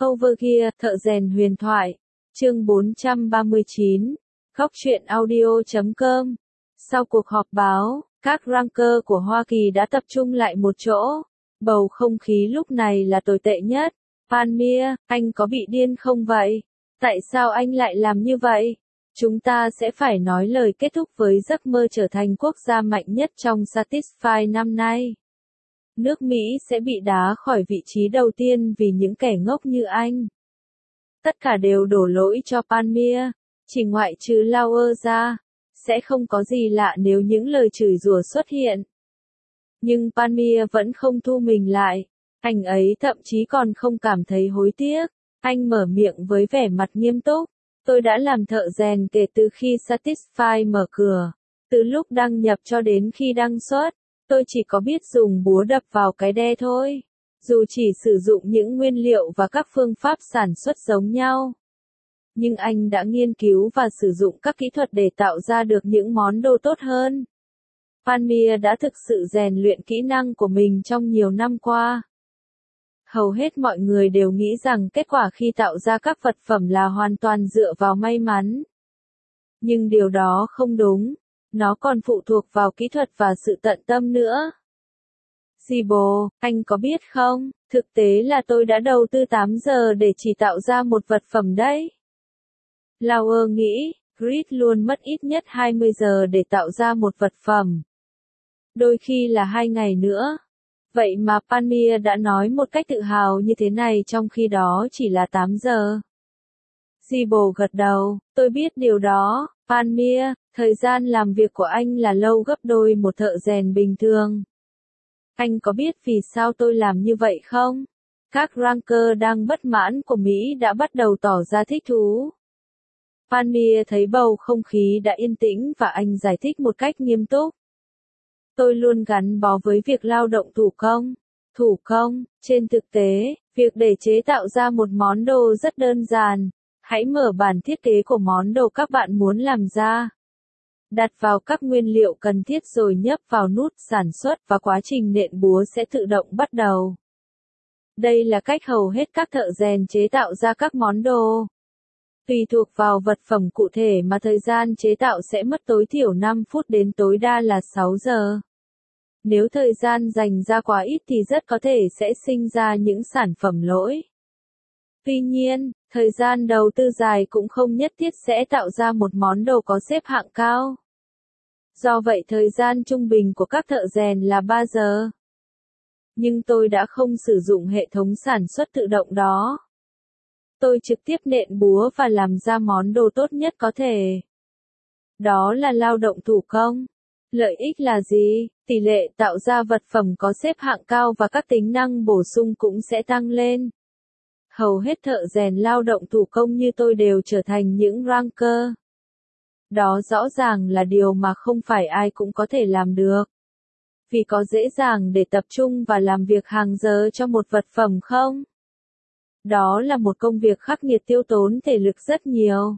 Overgear, thợ rèn huyền thoại. Chương 439. Góc truyện audio.com. Sau cuộc họp báo, các ranker của Hoa Kỳ đã tập trung lại một chỗ. Bầu không khí lúc này là tồi tệ nhất. Palmer, anh có bị điên không vậy? Tại sao anh lại làm như vậy? Chúng ta sẽ phải nói lời kết thúc với giấc mơ trở thành quốc gia mạnh nhất trong Satisfy năm nay. Nước Mỹ sẽ bị đá khỏi vị trí đầu tiên vì những kẻ ngốc như anh. Tất cả đều đổ lỗi cho Palmer, chỉ ngoại trừ Lauer ra. Sẽ không có gì lạ nếu những lời chửi rủa xuất hiện. Nhưng Palmer vẫn không thu mình lại. Anh ấy thậm chí còn không cảm thấy hối tiếc. Anh mở miệng với vẻ mặt nghiêm túc. Tôi đã làm thợ rèn kể từ khi Satisfy mở cửa. Từ lúc đăng nhập cho đến khi đăng xuất. Tôi chỉ có biết dùng búa đập vào cái đe thôi. Dù chỉ sử dụng những nguyên liệu và các phương pháp sản xuất giống nhau. Nhưng anh đã nghiên cứu và sử dụng các kỹ thuật để tạo ra được những món đồ tốt hơn. Palmer đã thực sự rèn luyện kỹ năng của mình trong nhiều năm qua. Hầu hết mọi người đều nghĩ rằng kết quả khi tạo ra các vật phẩm là hoàn toàn dựa vào may mắn. Nhưng điều đó không đúng. Nó còn phụ thuộc vào kỹ thuật và sự tận tâm nữa. Zibo, anh có biết không, thực tế là tôi đã đầu tư 8 giờ để chỉ tạo ra một vật phẩm đấy. Lauer nghĩ, Grit luôn mất ít nhất 20 giờ để tạo ra một vật phẩm. Đôi khi là 2 ngày nữa. Vậy mà Palmer đã nói một cách tự hào như thế này trong khi đó chỉ là 8 giờ. Zibo gật đầu, tôi biết điều đó, Palmer, thời gian làm việc của anh là lâu gấp đôi một thợ rèn bình thường. Anh có biết vì sao tôi làm như vậy không? Các ranker đang bất mãn của Mỹ đã bắt đầu tỏ ra thích thú. Palmer thấy bầu không khí đã yên tĩnh và anh giải thích một cách nghiêm túc. Tôi luôn gắn bó với việc lao động thủ công. Thủ công, trên thực tế, việc để chế tạo ra một món đồ rất đơn giản. Hãy mở bản thiết kế của món đồ các bạn muốn làm ra. Đặt vào các nguyên liệu cần thiết rồi nhấp vào nút sản xuất và quá trình nện búa sẽ tự động bắt đầu. Đây là cách hầu hết các thợ rèn chế tạo ra các món đồ. Tùy thuộc vào vật phẩm cụ thể mà thời gian chế tạo sẽ mất tối thiểu 5 phút đến tối đa là 6 giờ. Nếu thời gian dành ra quá ít thì rất có thể sẽ sinh ra những sản phẩm lỗi. Tuy nhiên, thời gian đầu tư dài cũng không nhất thiết sẽ tạo ra một món đồ có xếp hạng cao. Do vậy thời gian trung bình của các thợ rèn là 3 giờ. Nhưng tôi đã không sử dụng hệ thống sản xuất tự động đó. Tôi trực tiếp nện búa và làm ra món đồ tốt nhất có thể. Đó là lao động thủ công. Lợi ích là gì? Tỷ lệ tạo ra vật phẩm có xếp hạng cao và các tính năng bổ sung cũng sẽ tăng lên. Hầu hết thợ rèn lao động thủ công như tôi đều trở thành những ranker. Đó rõ ràng là điều mà không phải ai cũng có thể làm được. Vì có dễ dàng để tập trung và làm việc hàng giờ cho một vật phẩm không? Đó là một công việc khắc nghiệt tiêu tốn thể lực rất nhiều.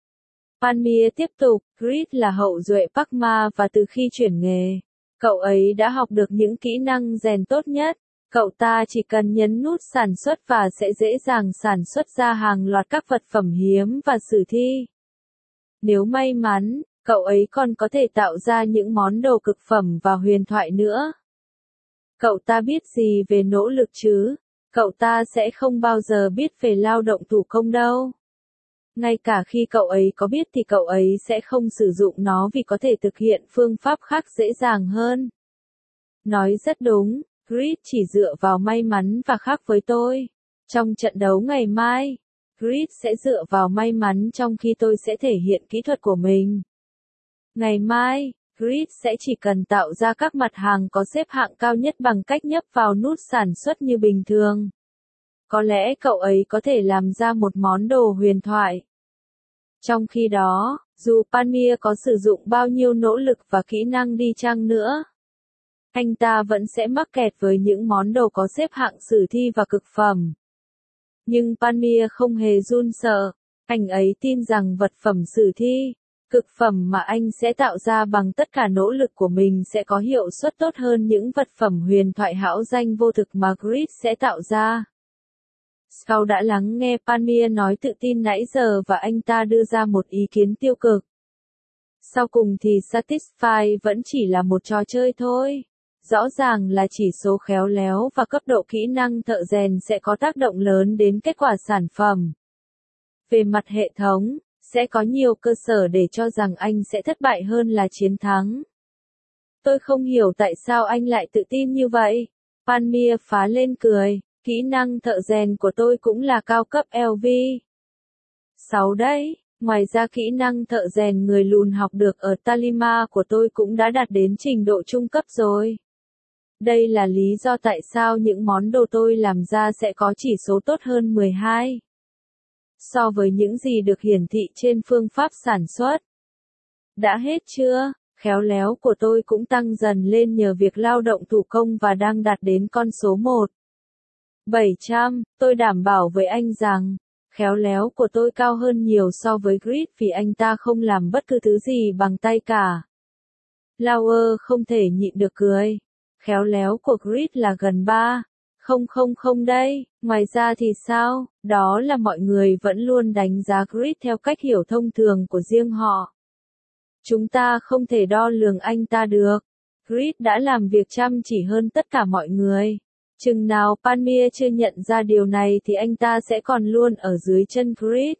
Palmer tiếp tục, Grit là hậu duệ Palmer và từ khi chuyển nghề, cậu ấy đã học được những kỹ năng rèn tốt nhất. Cậu ta chỉ cần nhấn nút sản xuất và sẽ dễ dàng sản xuất ra hàng loạt các vật phẩm hiếm và sử thi. Nếu may mắn, cậu ấy còn có thể tạo ra những món đồ cực phẩm và huyền thoại nữa. Cậu ta biết gì về nỗ lực chứ? Cậu ta sẽ không bao giờ biết về lao động thủ công đâu. Ngay cả khi cậu ấy có biết thì cậu ấy sẽ không sử dụng nó vì có thể thực hiện phương pháp khác dễ dàng hơn. Nói rất đúng, Grit chỉ dựa vào may mắn và khác với tôi. Trong trận đấu ngày mai, Grit sẽ dựa vào may mắn trong khi tôi sẽ thể hiện kỹ thuật của mình. Ngày mai, Grit sẽ chỉ cần tạo ra các mặt hàng có xếp hạng cao nhất bằng cách nhấp vào nút sản xuất như bình thường. Có lẽ cậu ấy có thể làm ra một món đồ huyền thoại. Trong khi đó, dù Palmer có sử dụng bao nhiêu nỗ lực và kỹ năng đi chăng nữa, anh ta vẫn sẽ mắc kẹt với những món đồ có xếp hạng sử thi và cực phẩm. Nhưng Palmer không hề run sợ. Anh ấy tin rằng vật phẩm sử thi, cực phẩm mà anh sẽ tạo ra bằng tất cả nỗ lực của mình sẽ có hiệu suất tốt hơn những vật phẩm huyền thoại hão danh vô thực mà Grit sẽ tạo ra. Scout đã lắng nghe Palmier nói tự tin nãy giờ và anh ta đưa ra một ý kiến tiêu cực. Sau cùng thì Satisfy vẫn chỉ là một trò chơi thôi. Rõ ràng là chỉ số khéo léo và cấp độ kỹ năng thợ rèn sẽ có tác động lớn đến kết quả sản phẩm. Về mặt hệ thống, sẽ có nhiều cơ sở để cho rằng anh sẽ thất bại hơn là chiến thắng. Tôi không hiểu tại sao anh lại tự tin như vậy. Palmier phá lên cười, kỹ năng thợ rèn của tôi cũng là cao cấp LV. 6 đấy, ngoài ra kỹ năng thợ rèn người lùn học được ở Talima của tôi cũng đã đạt đến trình độ trung cấp rồi. Đây là lý do tại sao những món đồ tôi làm ra sẽ có chỉ số tốt hơn 12. So với những gì được hiển thị trên phương pháp sản xuất. Đã hết chưa? Khéo léo của tôi cũng tăng dần lên nhờ việc lao động thủ công và đang đạt đến con số 1. 700, tôi đảm bảo với anh rằng, khéo léo của tôi cao hơn nhiều so với Grid vì anh ta không làm bất cứ thứ gì bằng tay cả. Lauer không thể nhịn được cười. Khéo léo của Grid là gần 3. Không đây, ngoài ra thì sao? Đó là mọi người vẫn luôn đánh giá Grid theo cách hiểu thông thường của riêng họ. Chúng ta không thể đo lường anh ta được. Grid đã làm việc chăm chỉ hơn tất cả mọi người. Chừng nào Palmier chưa nhận ra điều này thì anh ta sẽ còn luôn ở dưới chân Grid.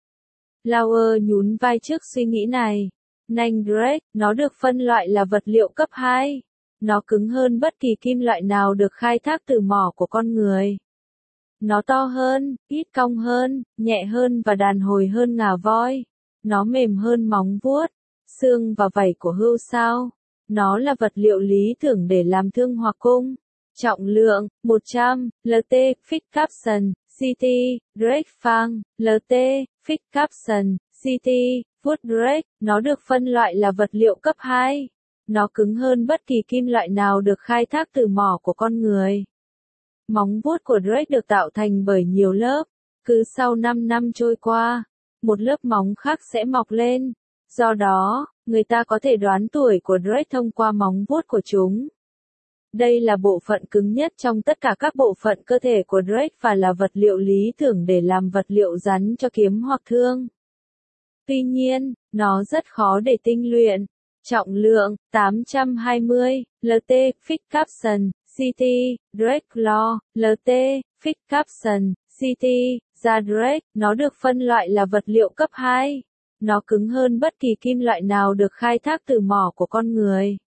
Lauer nhún vai trước suy nghĩ này. Nanh Drake, nó được phân loại là vật liệu cấp 2. Nó cứng hơn bất kỳ kim loại nào được khai thác từ mỏ của con người. Nó to hơn, ít cong hơn, nhẹ hơn và đàn hồi hơn ngà voi. Nó mềm hơn móng vuốt, xương và vảy của hươu sao. Nó là vật liệu lý tưởng để làm thương hoặc cung. Trọng lượng, 100, LT, Fit Capson, CT, Drake Fang, LT, Fit Capson, CT, Wood Drake. Nó được phân loại là vật liệu cấp 2. Nó cứng hơn bất kỳ kim loại nào được khai thác từ mỏ của con người. Móng vuốt của Drake được tạo thành bởi nhiều lớp. Cứ sau 5 năm trôi qua, một lớp móng khác sẽ mọc lên. Do đó, người ta có thể đoán tuổi của Drake thông qua móng vuốt của chúng. Đây là bộ phận cứng nhất trong tất cả các bộ phận cơ thể của Drake và là vật liệu lý tưởng để làm vật liệu rắn cho kiếm hoặc thương. Tuy nhiên, nó rất khó để tinh luyện. Trọng lượng, 820, LT, Fit Capson, CT, Drake Claw, LT, Fit Capson, CT, da Drake. Nó được phân loại là vật liệu cấp 2. Nó cứng hơn bất kỳ kim loại nào được khai thác từ mỏ của con người.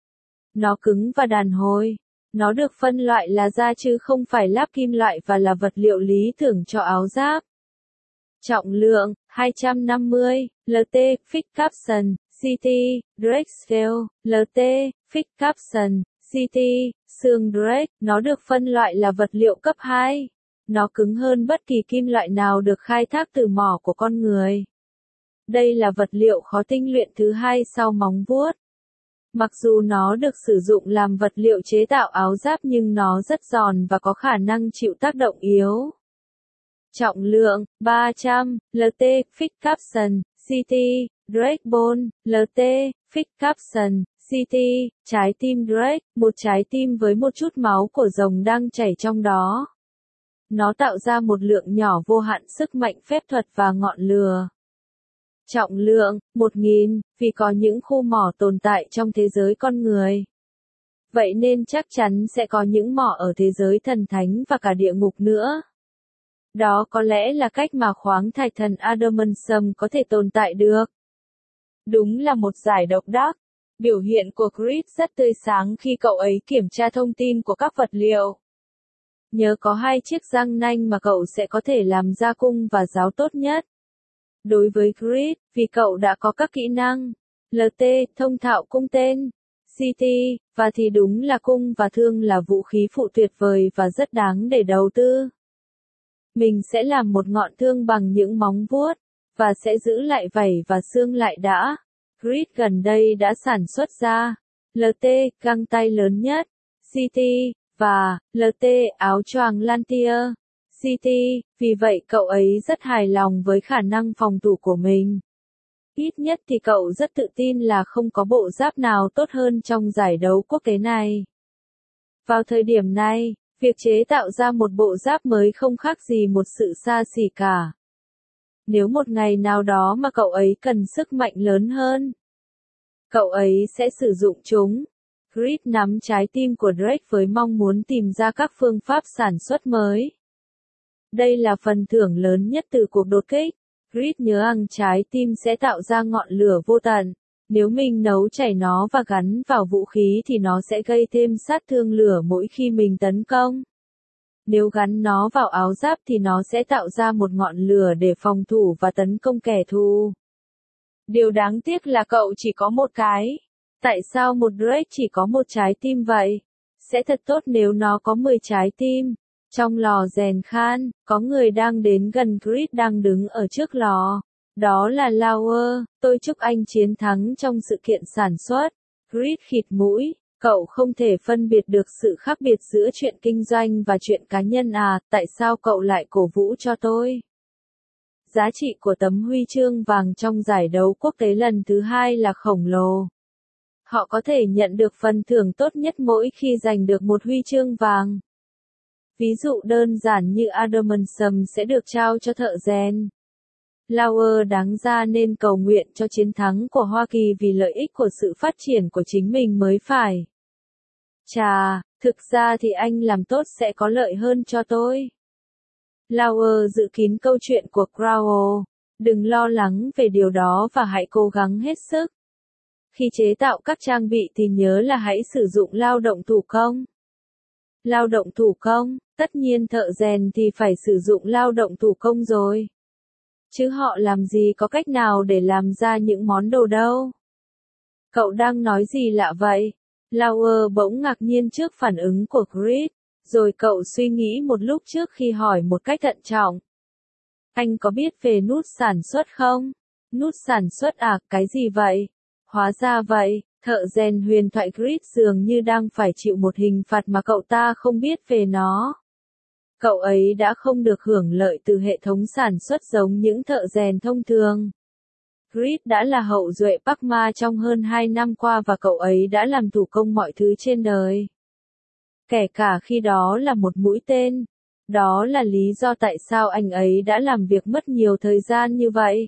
Nó cứng và đàn hồi. Nó được phân loại là da chứ không phải láp kim loại và là vật liệu lý tưởng cho áo giáp. Trọng lượng, 250, LT, Fit Capson, CT, Drake Scale, LT, Fit Capson, CT, xương Drake. Nó được phân loại là vật liệu cấp 2. Nó cứng hơn bất kỳ kim loại nào được khai thác từ mỏ của con người. Đây là vật liệu khó tinh luyện thứ hai sau móng vuốt. Mặc dù nó được sử dụng làm vật liệu chế tạo áo giáp nhưng nó rất giòn và có khả năng chịu tác động yếu. Trọng lượng, 300, LT, Fit Capson, CT, Drake Bone, LT, Fit Capson, CT, trái tim Drake, một trái tim với một chút máu của rồng đang chảy trong đó. Nó tạo ra một lượng nhỏ vô hạn sức mạnh phép thuật và ngọn lửa. Trọng lượng, 1000, vì có những khu mỏ tồn tại trong thế giới con người. Vậy nên chắc chắn sẽ có những mỏ ở thế giới thần thánh và cả địa ngục nữa. Đó có lẽ là cách mà khoáng thạch thần Adamantium có thể tồn tại được. Đúng là một giải độc đắc. Biểu hiện của Grid rất tươi sáng khi cậu ấy kiểm tra thông tin của các vật liệu. Nhớ có 2 chiếc răng nanh mà cậu sẽ có thể làm ra cung và giáo tốt nhất. Đối với Grid, vì cậu đã có các kỹ năng, LT, thông thạo cung tên, CT, và thì đúng là cung và thương là vũ khí phụ tuyệt vời và rất đáng để đầu tư. Mình sẽ làm một ngọn thương bằng những móng vuốt, và sẽ giữ lại vảy và xương lại đã. Grid gần đây đã sản xuất ra LT, găng tay lớn nhất, CT, và LT, áo choàng Lantier. CT, vì vậy cậu ấy rất hài lòng với khả năng phòng thủ của mình. Ít nhất thì cậu rất tự tin là không có bộ giáp nào tốt hơn trong giải đấu quốc tế này. Vào thời điểm này, Việc chế tạo ra một bộ giáp mới không khác gì một sự xa xỉ cả. Nếu một ngày nào đó mà cậu ấy cần sức mạnh lớn hơn, cậu ấy sẽ sử dụng chúng. Creed nắm trái tim của Drake với mong muốn tìm ra các phương pháp sản xuất mới. Đây là phần thưởng lớn nhất từ cuộc đột kích. Creed nhớ rằng trái tim sẽ tạo ra ngọn lửa vô tận. Nếu mình nấu chảy nó và gắn vào vũ khí thì nó sẽ gây thêm sát thương lửa mỗi khi mình tấn công. Nếu gắn nó vào áo giáp thì nó sẽ tạo ra một ngọn lửa để phòng thủ và tấn công kẻ thù. Điều đáng tiếc là cậu chỉ có một cái. Tại sao một Drake chỉ có một trái tim vậy? Sẽ thật tốt nếu nó có 10 trái tim. Trong lò rèn khan, có người đang đến gần Creed đang đứng ở trước lò. Đó là Lauer, tôi chúc anh chiến thắng trong sự kiện sản xuất. Creed khịt mũi, cậu không thể phân biệt được sự khác biệt giữa chuyện kinh doanh và chuyện cá nhân à, tại sao cậu lại cổ vũ cho tôi? Giá trị của tấm huy chương vàng trong giải đấu quốc tế lần thứ 2 là khổng lồ. Họ có thể nhận được phần thưởng tốt nhất mỗi khi giành được một huy chương vàng. Ví dụ đơn giản như Adamantium sẽ được trao cho thợ rèn. Lauer đáng ra nên cầu nguyện cho chiến thắng của Hoa Kỳ vì lợi ích của sự phát triển của chính mình mới phải. Chà, thực ra thì anh làm tốt sẽ có lợi hơn cho tôi. Lauer dự kín câu chuyện của Crowell. Đừng lo lắng về điều đó và hãy cố gắng hết sức. Khi chế tạo các trang bị thì nhớ là hãy sử dụng lao động thủ công. Lao động thủ công, tất nhiên thợ rèn thì phải sử dụng lao động thủ công rồi. Chứ họ làm gì có cách nào để làm ra những món đồ đâu. Cậu đang nói gì lạ vậy? Lauer bỗng ngạc nhiên trước phản ứng của Creed, rồi cậu suy nghĩ một lúc trước khi hỏi một cách thận trọng. Anh có biết về nút sản xuất không? Nút sản xuất à, cái gì vậy? Hóa ra vậy, thợ rèn huyền thoại Creed dường như đang phải chịu một hình phạt mà cậu ta không biết về nó. Cậu ấy đã không được hưởng lợi từ hệ thống sản xuất giống những thợ rèn thông thường. Creed đã là hậu duệ Parma trong hơn 2 năm qua và cậu ấy đã làm thủ công mọi thứ trên đời. Kể cả khi đó là một mũi tên. Đó là lý do tại sao anh ấy đã làm việc mất nhiều thời gian như vậy.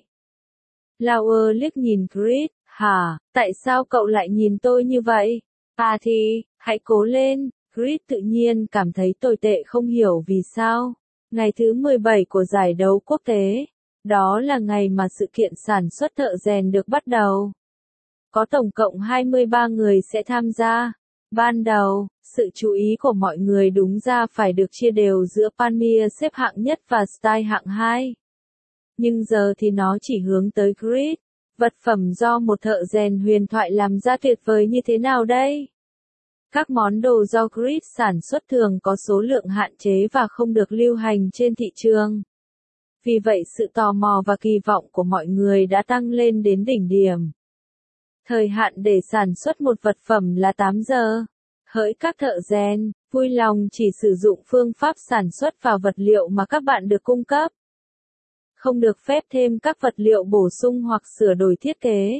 Lauer liếc nhìn Creed, hả, tại sao cậu lại nhìn tôi như vậy? À thì, hãy cố lên. Creed tự nhiên cảm thấy tồi tệ không hiểu vì sao. Ngày thứ 17 của giải đấu quốc tế. Đó là ngày mà sự kiện sản xuất thợ rèn được bắt đầu. Có tổng cộng 23 người sẽ tham gia. Ban đầu, sự chú ý của mọi người đúng ra phải được chia đều giữa Palmier xếp hạng nhất và Style hạng 2. Nhưng giờ thì nó chỉ hướng tới Creed. Vật phẩm do một thợ rèn huyền thoại làm ra tuyệt vời như thế nào đây? Các món đồ do Creed sản xuất thường có số lượng hạn chế và không được lưu hành trên thị trường. Vì vậy sự tò mò và kỳ vọng của mọi người đã tăng lên đến đỉnh điểm. Thời hạn để sản xuất một vật phẩm là 8 giờ. Hỡi các thợ rèn, vui lòng chỉ sử dụng phương pháp sản xuất và vật liệu mà các bạn được cung cấp. Không được phép thêm các vật liệu bổ sung hoặc sửa đổi thiết kế.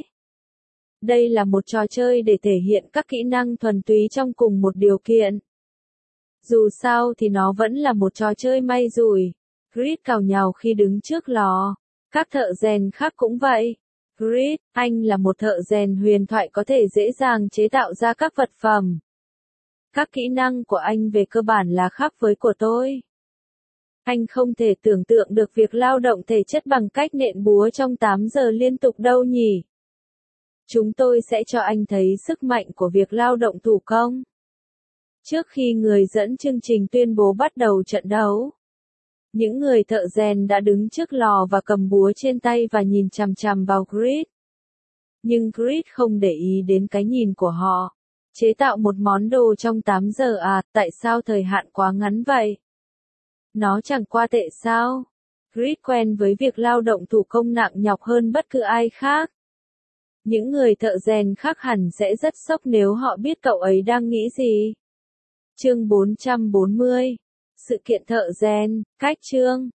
Đây là một trò chơi để thể hiện các kỹ năng thuần túy trong cùng một điều kiện. Dù sao thì nó vẫn là một trò chơi may rủi. Creed cào nhào khi đứng trước lò. Các thợ rèn khác cũng vậy. Creed, anh là một thợ rèn huyền thoại có thể dễ dàng chế tạo ra các vật phẩm. Các kỹ năng của anh về cơ bản là khác với của tôi. Anh không thể tưởng tượng được việc lao động thể chất bằng cách nện búa trong 8 giờ liên tục đâu nhỉ? Chúng tôi sẽ cho anh thấy sức mạnh của việc lao động thủ công. Trước khi người dẫn chương trình tuyên bố bắt đầu trận đấu, những người thợ rèn đã đứng trước lò và cầm búa trên tay và nhìn chằm chằm vào Creed. Nhưng Creed không để ý đến cái nhìn của họ. Chế tạo một món đồ trong 8 giờ à, tại sao thời hạn quá ngắn vậy? Nó chẳng qua tệ sao? Creed quen với việc lao động thủ công nặng nhọc hơn bất cứ ai khác. Những người thợ rèn khác hẳn sẽ rất sốc nếu họ biết cậu ấy đang nghĩ gì. Chương 440. Sự kiện thợ rèn, cách chương.